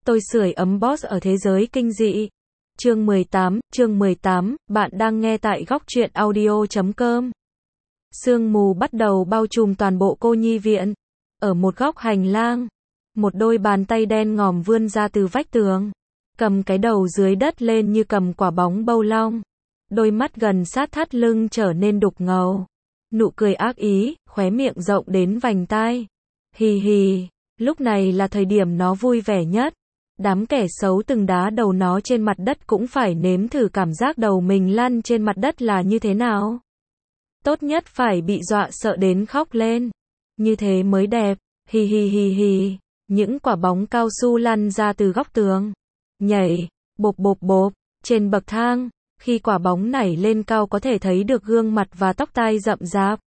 Tôi sưởi ấm boss ở thế giới kinh dị. Chương 18, bạn đang nghe tại góc truyện audio.com. Sương mù bắt đầu bao trùm toàn bộ cô nhi viện. Ở một góc hành lang, một đôi bàn tay đen ngòm vươn ra từ vách tường, cầm cái đầu dưới đất lên như cầm quả bóng bâu long. Đôi mắt gần sát thắt lưng trở nên đục ngầu. Nụ cười ác ý, khóe miệng rộng đến vành tai. Hì hì, lúc này là thời điểm nó vui vẻ nhất. Đám kẻ xấu từng đá đầu nó trên mặt đất cũng phải nếm thử cảm giác đầu mình lăn trên mặt đất là như thế nào. Tốt nhất phải bị dọa sợ đến khóc lên. Như thế mới đẹp. Hì hì hì hì. Những quả bóng cao su lăn ra từ góc tường. Nhảy, bộp bộp bộp, trên bậc thang. Khi quả bóng nảy lên cao có thể thấy được gương mặt và tóc tai rậm rạp.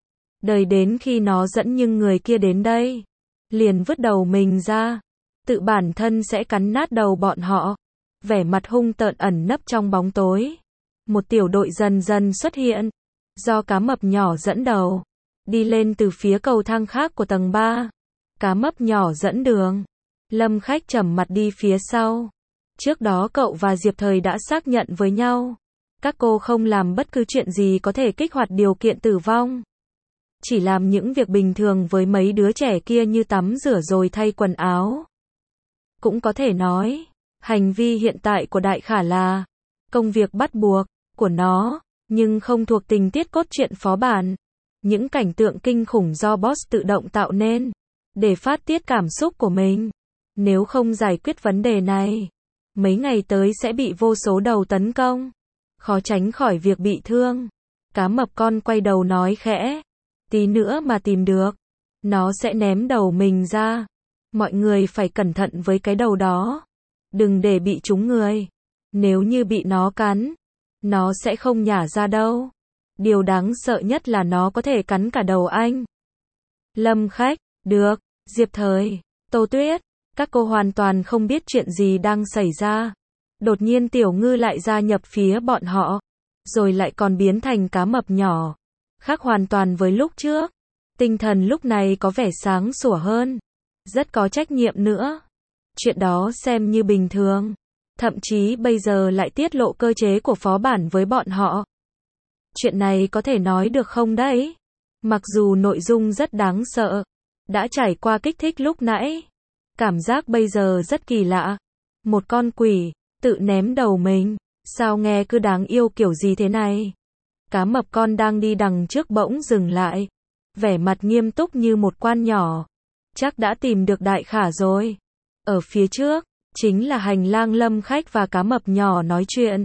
Đợi đến khi nó dẫn những người kia đến đây, liền vứt đầu mình ra. Tự bản thân sẽ cắn nát đầu bọn họ. Vẻ mặt hung tợn ẩn nấp trong bóng tối. Một tiểu đội dần dần xuất hiện. Do cá mập nhỏ dẫn đầu. Đi lên từ phía cầu thang khác của tầng 3. Cá mập nhỏ dẫn đường. Lâm Khách trầm mặt đi phía sau. Trước đó cậu và Diệp Thời đã xác nhận với nhau. Các cô không làm bất cứ chuyện gì có thể kích hoạt điều kiện tử vong. Chỉ làm những việc bình thường với mấy đứa trẻ kia như tắm rửa rồi thay quần áo. Cũng có thể nói, hành vi hiện tại của Đại Khả là công việc bắt buộc của nó, nhưng không thuộc tình tiết cốt truyện phó bản. Những cảnh tượng kinh khủng do boss tự động tạo nên, để phát tiết cảm xúc của mình. Nếu không giải quyết vấn đề này, mấy ngày tới sẽ bị vô số đầu tấn công. Khó tránh khỏi việc bị thương. Cá mập con quay đầu nói khẽ. Tí nữa mà tìm được, nó sẽ ném đầu mình ra. Mọi người phải cẩn thận với cái đầu đó. Đừng để bị trúng người. Nếu như bị nó cắn, nó sẽ không nhả ra đâu. Điều đáng sợ nhất là nó có thể cắn cả đầu anh. Lâm Khách, được, Diệp Thời, Tô Tuyết, các cô hoàn toàn không biết chuyện gì đang xảy ra. Đột nhiên Tiểu Ngư lại gia nhập phía bọn họ, rồi lại còn biến thành cá mập nhỏ. Khác hoàn toàn với lúc trước. Tinh thần lúc này có vẻ sáng sủa hơn. Rất có trách nhiệm nữa. Chuyện đó xem như bình thường. Thậm chí bây giờ lại tiết lộ cơ chế của phó bản với bọn họ. Chuyện này có thể nói được không đấy? Mặc dù nội dung rất đáng sợ. Đã trải qua kích thích lúc nãy. Cảm giác bây giờ rất kỳ lạ. Một con quỷ, tự ném đầu mình. Sao nghe cứ đáng yêu kiểu gì thế này? Cá mập con đang đi đằng trước bỗng dừng lại. Vẻ mặt nghiêm túc như một quan nhỏ. Chắc đã tìm được Đại Khả rồi. Ở phía trước, chính là hành lang Lâm Khách và cá mập nhỏ nói chuyện.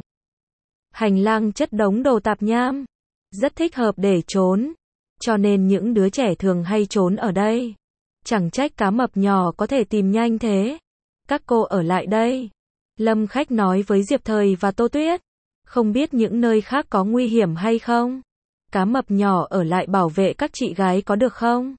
Hành lang chất đống đồ tạp nham. Rất thích hợp để trốn. Cho nên những đứa trẻ thường hay trốn ở đây. Chẳng trách cá mập nhỏ có thể tìm nhanh thế. Các cô ở lại đây. Lâm Khách nói với Diệp Thời và Tô Tuyết. Không biết những nơi khác có nguy hiểm hay không? Cá mập nhỏ ở lại bảo vệ các chị gái có được không?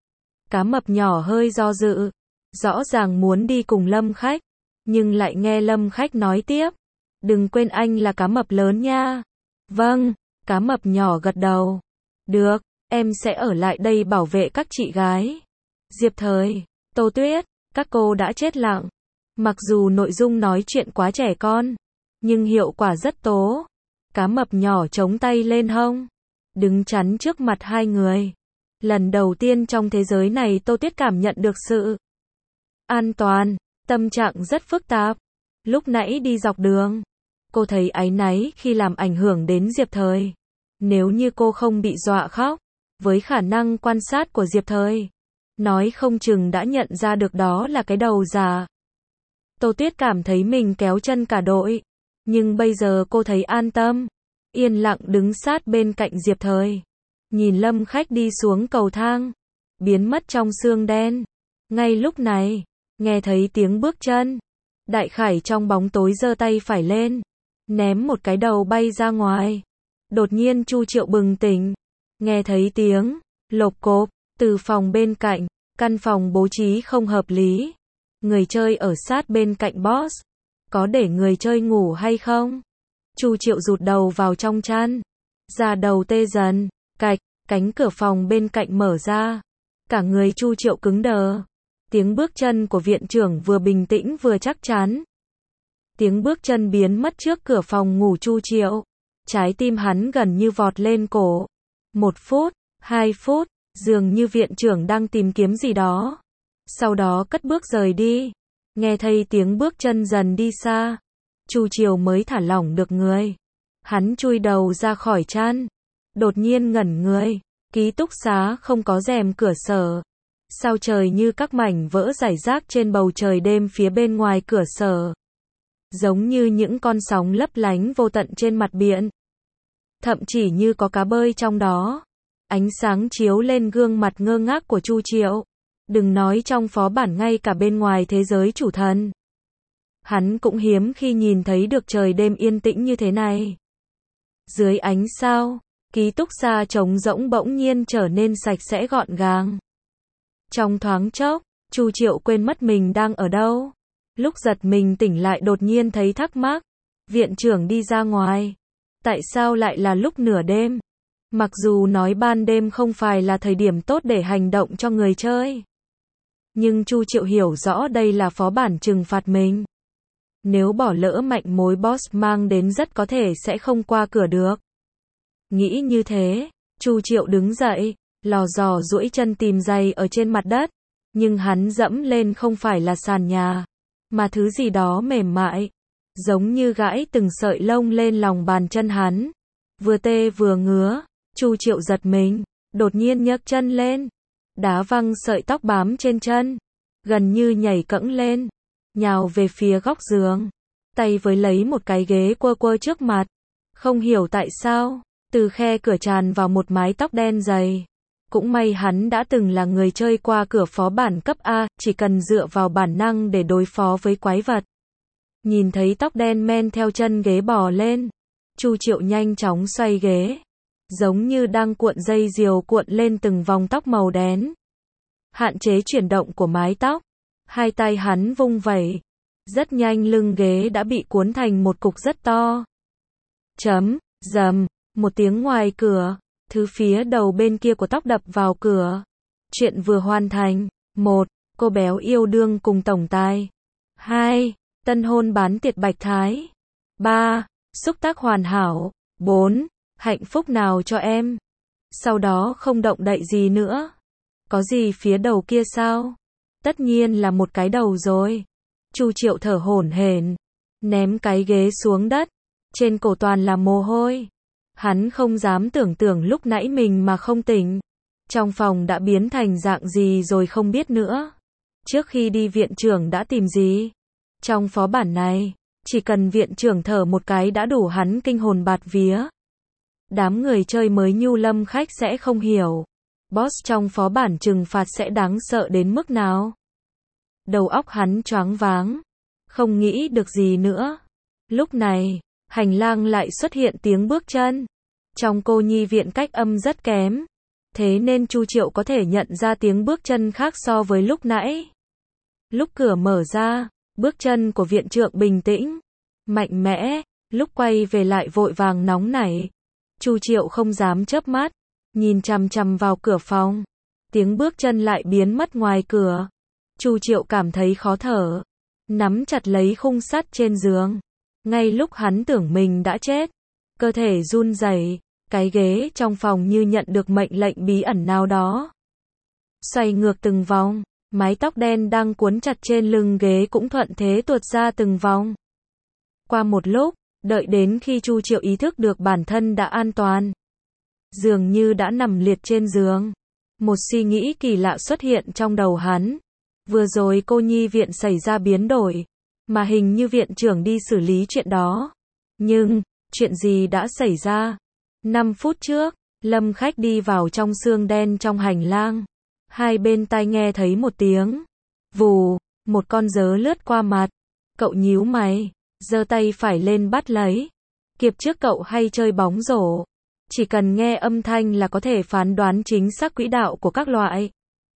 Cá mập nhỏ hơi do dự. Rõ ràng muốn đi cùng Lâm Khách. Nhưng lại nghe Lâm Khách nói tiếp. Đừng quên anh là cá mập lớn nha. Vâng, cá mập nhỏ gật đầu. Được, em sẽ ở lại đây bảo vệ các chị gái. Diệp Thời, Tô Tuyết, các cô đã chết lặng. Mặc dù nội dung nói chuyện quá trẻ con, nhưng hiệu quả rất tố. Cá mập nhỏ chống tay lên hông, đứng chắn trước mặt hai người. Lần đầu tiên trong thế giới này Tô Tuyết cảm nhận được sự an toàn. Tâm trạng rất phức tạp. Lúc nãy đi dọc đường, cô thấy áy náy khi làm ảnh hưởng đến Diệp Thời. Nếu như cô không bị dọa khóc, với khả năng quan sát của Diệp Thời, nói không chừng đã nhận ra được đó là cái đầu giả. Tô Tuyết cảm thấy mình kéo chân cả đội. Nhưng bây giờ cô thấy an tâm. Yên lặng đứng sát bên cạnh Diệp Thời. Nhìn Lâm Khách đi xuống cầu thang. Biến mất trong sương đen. Ngay lúc này, nghe thấy tiếng bước chân. Đại Khải trong bóng tối giơ tay phải lên. Ném một cái đầu bay ra ngoài. Đột nhiên Chu Triệu bừng tỉnh. Nghe thấy tiếng lộp cộp từ phòng bên cạnh. Căn phòng bố trí không hợp lý. Người chơi ở sát bên cạnh boss. Có để người chơi ngủ hay không? Chu Triệu rụt đầu vào trong chăn. Da đầu tê dần. Cạch, cánh cửa phòng bên cạnh mở ra. Cả người Chu Triệu cứng đờ. Tiếng bước chân của viện trưởng vừa bình tĩnh vừa chắc chắn. Tiếng bước chân biến mất trước cửa phòng ngủ Chu Triệu. Trái tim hắn gần như vọt lên cổ. 1 phút, 2 phút, dường như viện trưởng đang tìm kiếm gì đó. Sau đó cất bước rời đi. Nghe thấy tiếng bước chân dần đi xa, Chu Triều mới thả lỏng được người. Hắn chui đầu ra khỏi chăn. Đột nhiên ngẩn người. Ký túc xá không có rèm cửa sổ. Sao trời như các mảnh vỡ rải rác trên bầu trời đêm phía bên ngoài cửa sổ. Giống như những con sóng lấp lánh vô tận trên mặt biển. Thậm chỉ như có cá bơi trong đó. Ánh sáng chiếu lên gương mặt ngơ ngác của Chu Triệu. Đừng nói trong phó bản, ngay cả bên ngoài thế giới chủ thần. Hắn cũng hiếm khi nhìn thấy được trời đêm yên tĩnh như thế này. Dưới ánh sao, ký túc xá trống rỗng bỗng nhiên trở nên sạch sẽ gọn gàng. Trong thoáng chốc, Chu Triệu quên mất mình đang ở đâu. Lúc giật mình tỉnh lại đột nhiên thấy thắc mắc. Viện trưởng đi ra ngoài. Tại sao lại là lúc nửa đêm? Mặc dù nói ban đêm không phải là thời điểm tốt để hành động cho người chơi. Nhưng Chu Triệu hiểu rõ đây là phó bản trừng phạt mình. Nếu bỏ lỡ mạnh mối boss mang đến rất có thể sẽ không qua cửa được. Nghĩ như thế, Chu Triệu đứng dậy, lò dò duỗi chân tìm giày ở trên mặt đất. Nhưng hắn dẫm lên không phải là sàn nhà, mà thứ gì đó mềm mại. Giống như gãi từng sợi lông lên lòng bàn chân hắn. Vừa tê vừa ngứa, Chu Triệu giật mình, đột nhiên nhấc chân lên. Đá văng sợi tóc bám trên chân. Gần như nhảy cẫng lên, nhào về phía góc giường. Tay với lấy một cái ghế quơ quơ trước mặt. Không hiểu tại sao, từ khe cửa tràn vào một mái tóc đen dày. Cũng may hắn đã từng là người chơi qua cửa phó bản cấp A, chỉ cần dựa vào bản năng để đối phó với quái vật. Nhìn thấy tóc đen men theo chân ghế bò lên, Chu Triệu nhanh chóng xoay ghế, giống như đang cuộn dây diều cuộn lên từng vòng tóc màu đen. Hạn chế chuyển động của mái tóc, hai tay hắn vung vẩy, rất nhanh lưng ghế đã bị cuốn thành một cục rất to. Rầm, một tiếng ngoài cửa, thứ phía đầu bên kia của tóc đập vào cửa. Chuyện vừa hoàn thành. 1. Cô béo yêu đương cùng tổng tài. 2. Tân hôn bán tiệc bạch thái. 3. Xúc tác hoàn hảo. 4. Hạnh phúc nào cho em. Sau đó không động đậy gì nữa. Có gì phía đầu kia sao? Tất nhiên là một cái đầu rồi. Chu Triệu thở hổn hển, ném cái ghế xuống đất. Trên cổ toàn là mồ hôi. Hắn không dám tưởng tượng lúc nãy mình mà không tỉnh. Trong phòng đã biến thành dạng gì rồi không biết nữa. Trước khi đi viện trưởng đã tìm gì? Trong phó bản này, chỉ cần viện trưởng thở một cái đã đủ hắn kinh hồn bạt vía. Đám người chơi mới nhu lâm khách sẽ không hiểu. Boss trong phó bản trừng phạt sẽ đáng sợ đến mức nào. Đầu óc hắn choáng váng, không nghĩ được gì nữa. Lúc này, hành lang lại xuất hiện tiếng bước chân. Trong cô nhi viện cách âm rất kém, thế nên Chu Triệu có thể nhận ra tiếng bước chân khác so với lúc nãy. Lúc cửa mở ra, bước chân của viện trưởng bình tĩnh, mạnh mẽ. Lúc quay về lại vội vàng nóng nảy. Chu Triệu không dám chớp mắt, nhìn chằm chằm vào cửa phòng. Tiếng bước chân lại biến mất ngoài cửa. Chu Triệu cảm thấy khó thở, nắm chặt lấy khung sắt trên giường. Ngay lúc hắn tưởng mình đã chết, cơ thể run rẩy, cái ghế trong phòng như nhận được mệnh lệnh bí ẩn nào đó. Xoay ngược từng vòng, mái tóc đen đang cuốn chặt trên lưng ghế cũng thuận thế tuột ra từng vòng. Qua một lúc, đợi đến khi Chu Triệu ý thức được bản thân đã an toàn, dường như đã nằm liệt trên giường, một suy nghĩ kỳ lạ xuất hiện trong đầu hắn. Vừa rồi cô nhi viện xảy ra biến đổi, mà hình như viện trưởng đi xử lý chuyện đó. Nhưng, chuyện gì đã xảy ra? 5 phút trước, Lâm Khách đi vào trong xương đen trong hành lang. Hai bên tai nghe thấy một tiếng vù, một con dớ lướt qua mặt. Cậu nhíu mày, giơ tay phải lên bắt lấy. Kiếp trước cậu hay chơi bóng rổ, chỉ cần nghe âm thanh là có thể phán đoán chính xác quỹ đạo của các loại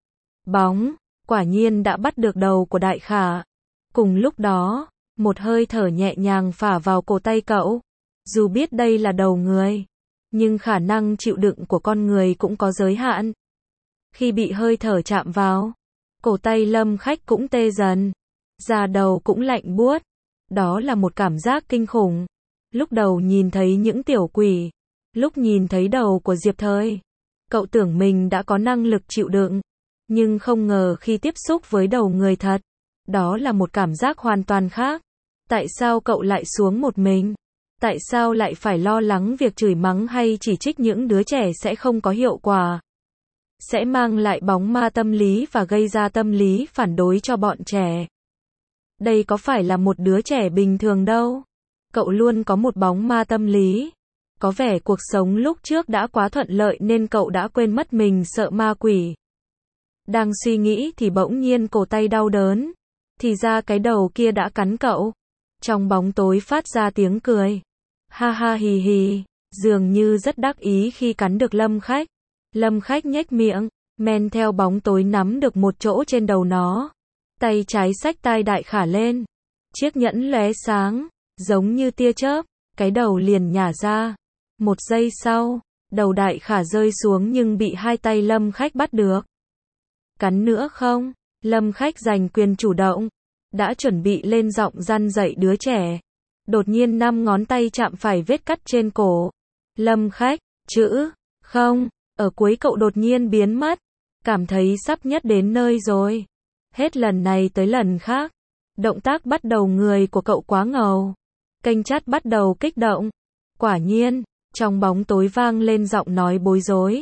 bóng. Quả nhiên đã bắt được đầu của Đại Khả. Cùng lúc đó, một hơi thở nhẹ nhàng phả vào cổ tay cậu. Dù biết đây là đầu người, nhưng khả năng chịu đựng của con người cũng có giới hạn. Khi bị hơi thở chạm vào, Cổ tay Lâm Khách cũng tê dần. Da đầu cũng lạnh buốt. Đó là một cảm giác kinh khủng. Lúc đầu nhìn thấy những tiểu quỷ. Lúc nhìn thấy đầu của Diệp Thời. Cậu tưởng mình đã có năng lực chịu đựng. Nhưng không ngờ khi tiếp xúc với đầu người thật. Đó là một cảm giác hoàn toàn khác. Tại sao cậu lại xuống một mình? Tại sao lại phải lo lắng việc chửi mắng hay chỉ trích những đứa trẻ sẽ không có hiệu quả? Sẽ mang lại bóng ma tâm lý và gây ra tâm lý phản đối cho bọn trẻ. Đây có phải là một đứa trẻ bình thường đâu. Cậu luôn có một bóng ma tâm lý. Có vẻ cuộc sống lúc trước đã quá thuận lợi nên cậu đã quên mất mình sợ ma quỷ. Đang suy nghĩ thì bỗng nhiên cổ tay đau đớn. Thì ra cái đầu kia đã cắn cậu. Trong bóng tối phát ra tiếng cười. Ha ha hì hì. Dường như rất đắc ý khi cắn được Lâm Khách. Lâm Khách nhếch miệng, men theo bóng tối nắm được một chỗ trên đầu nó. Tay trái xách tai Đại Khả lên. Chiếc nhẫn lóe sáng, giống như tia chớp, cái đầu liền nhả ra. Một giây sau, đầu Đại Khả rơi xuống nhưng bị hai tay Lâm Khách bắt được. Cắn nữa không? Lâm Khách giành quyền chủ động. Đã chuẩn bị lên giọng răn dạy đứa trẻ. Đột nhiên 5 ngón tay chạm phải vết cắt trên cổ. Lâm Khách, chữ, không, ở cuối cậu đột nhiên biến mất. Cảm thấy sắp nhất đến nơi rồi. Hết lần này tới lần khác. Động tác bắt đầu người của cậu quá ngầu. Kênh chat bắt đầu kích động. Quả nhiên, trong bóng tối vang lên giọng nói bối rối.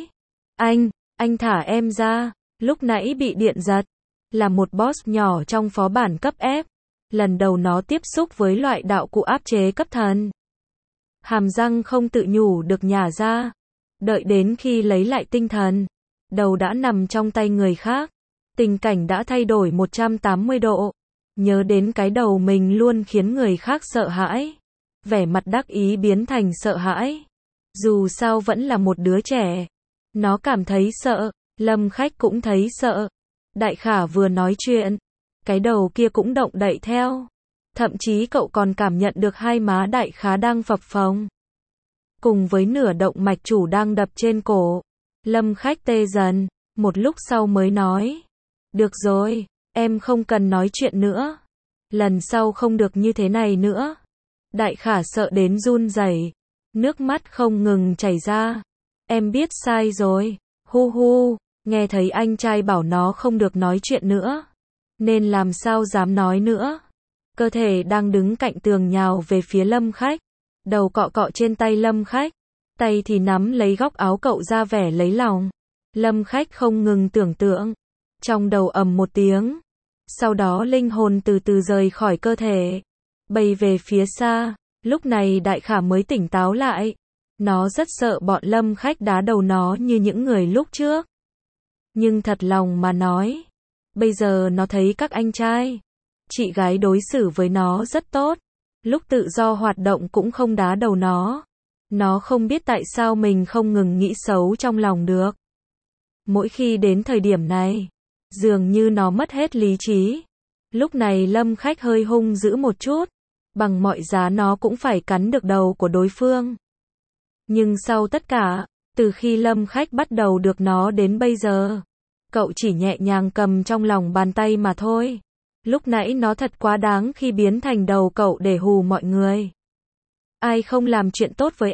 Anh thả em ra. Lúc nãy bị điện giật. Là một boss nhỏ trong phó bản cấp F. Lần đầu nó tiếp xúc với loại đạo cụ áp chế cấp thần. Hàm răng không tự nhủ được nhả ra. Đợi đến khi lấy lại tinh thần. Đầu đã nằm trong tay người khác. Tình cảnh đã thay đổi 180 độ. Nhớ đến cái đầu mình luôn khiến người khác sợ hãi. Vẻ mặt đắc ý biến thành sợ hãi. Dù sao vẫn là một đứa trẻ. Nó cảm thấy sợ. Lâm Khách cũng thấy sợ. Đại Khả vừa nói chuyện. Cái đầu kia cũng động đậy theo. Thậm chí cậu còn cảm nhận được hai má Đại Khả đang phập phồng. Cùng với nửa động mạch chủ đang đập trên cổ. Lâm Khách tê dần. Một lúc sau mới nói. Được rồi, em không cần nói chuyện nữa. Lần sau không được như thế này nữa. Đại Khả sợ đến run rẩy. Nước mắt không ngừng chảy ra. Em biết sai rồi. Hu hu, nghe thấy anh trai bảo nó không được nói chuyện nữa. Nên làm sao dám nói nữa. Cơ thể đang đứng cạnh tường nhào về phía Lâm Khách. Đầu cọ cọ trên tay Lâm Khách. Tay thì nắm lấy góc áo cậu ra vẻ lấy lòng. Lâm Khách không ngừng tưởng tượng. Trong đầu ầm một tiếng. Sau đó linh hồn từ từ rời khỏi cơ thể. Bay về phía xa. Lúc này Đại Khả mới tỉnh táo lại. Nó rất sợ bọn Lâm Khách đá đầu nó như những người lúc trước. Nhưng thật lòng mà nói. Bây giờ nó thấy các anh trai, chị gái đối xử với nó rất tốt. Lúc tự do hoạt động cũng không đá đầu nó. Nó không biết tại sao mình không ngừng nghĩ xấu trong lòng được. Mỗi khi đến thời điểm này, dường như nó mất hết lý trí. Lúc này Lâm Khách hơi hung dữ một chút. Bằng mọi giá nó cũng phải cắn được đầu của đối phương. Nhưng sau tất cả, từ khi Lâm Khách bắt đầu được nó đến bây giờ, cậu chỉ nhẹ nhàng cầm trong lòng bàn tay mà thôi. Lúc nãy nó thật quá đáng khi biến thành đầu cậu để hù mọi người. Ai không làm chuyện tốt với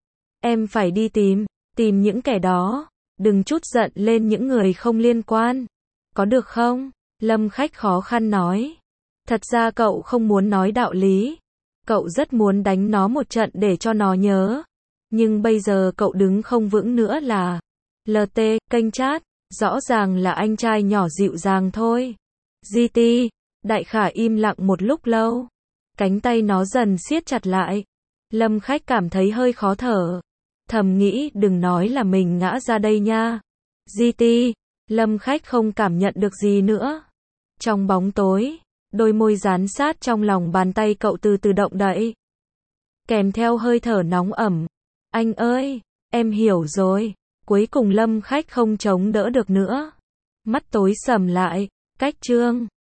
em phải đi tìm những kẻ đó. Đừng chút giận lên những người không liên quan. Có được không? Lâm Khách khó khăn nói. Thật ra cậu không muốn nói đạo lý. Cậu rất muốn đánh nó một trận để cho nó nhớ. Nhưng bây giờ cậu đứng không vững nữa là LT, kênh chat. Rõ ràng là anh trai nhỏ dịu dàng thôi. GT, Đại Khả im lặng một lúc lâu. Cánh tay nó dần siết chặt lại. Lâm Khách cảm thấy hơi khó thở. Thầm nghĩ đừng nói là mình ngã ra đây nha. GT, Lâm Khách không cảm nhận được gì nữa. Trong bóng tối, đôi môi dán sát trong lòng bàn tay cậu từ từ động đậy. Kèm theo hơi thở nóng ẩm. Anh ơi, em hiểu rồi. Cuối cùng Lâm Khách không chống đỡ được nữa. Mắt tối sầm lại. Cách chương